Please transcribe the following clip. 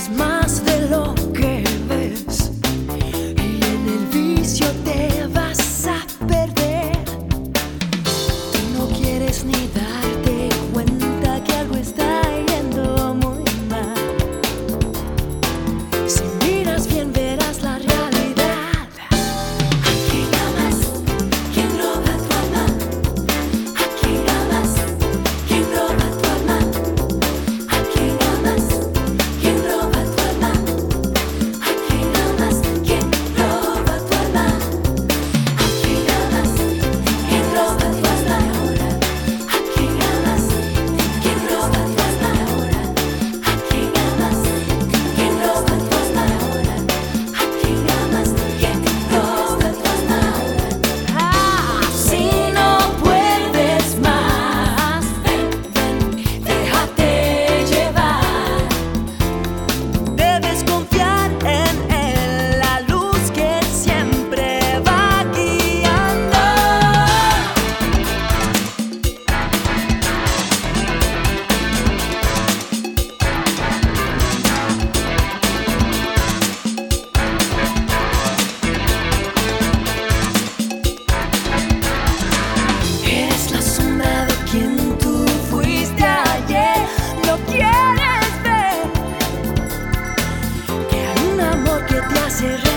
eres más de lo que ves y en el vicio te vas a perder. Tú no quieres ni darte cuenta que algo está yendo muy mal. Si miras bien verás la realidad. Aquí amas quien roba tu alma. Aquí amas quien roba tu alma. Aquí amas quien roba tu alma. Aquí amas quien roba tu alma. Aquí amas quien roba tu alma ahora. Aquí amas quien roba tu alma ahora. Aquí amas quien roba tu alma ahora. Aquí amas quien roba tu alma ahora. Si no puedes más, ven, déjate llevar. Debes confiar en él, la luz que siempre va guiando. Eres la sombra de quien tú fuiste ayer. No quieres ver que hay un amor que te hace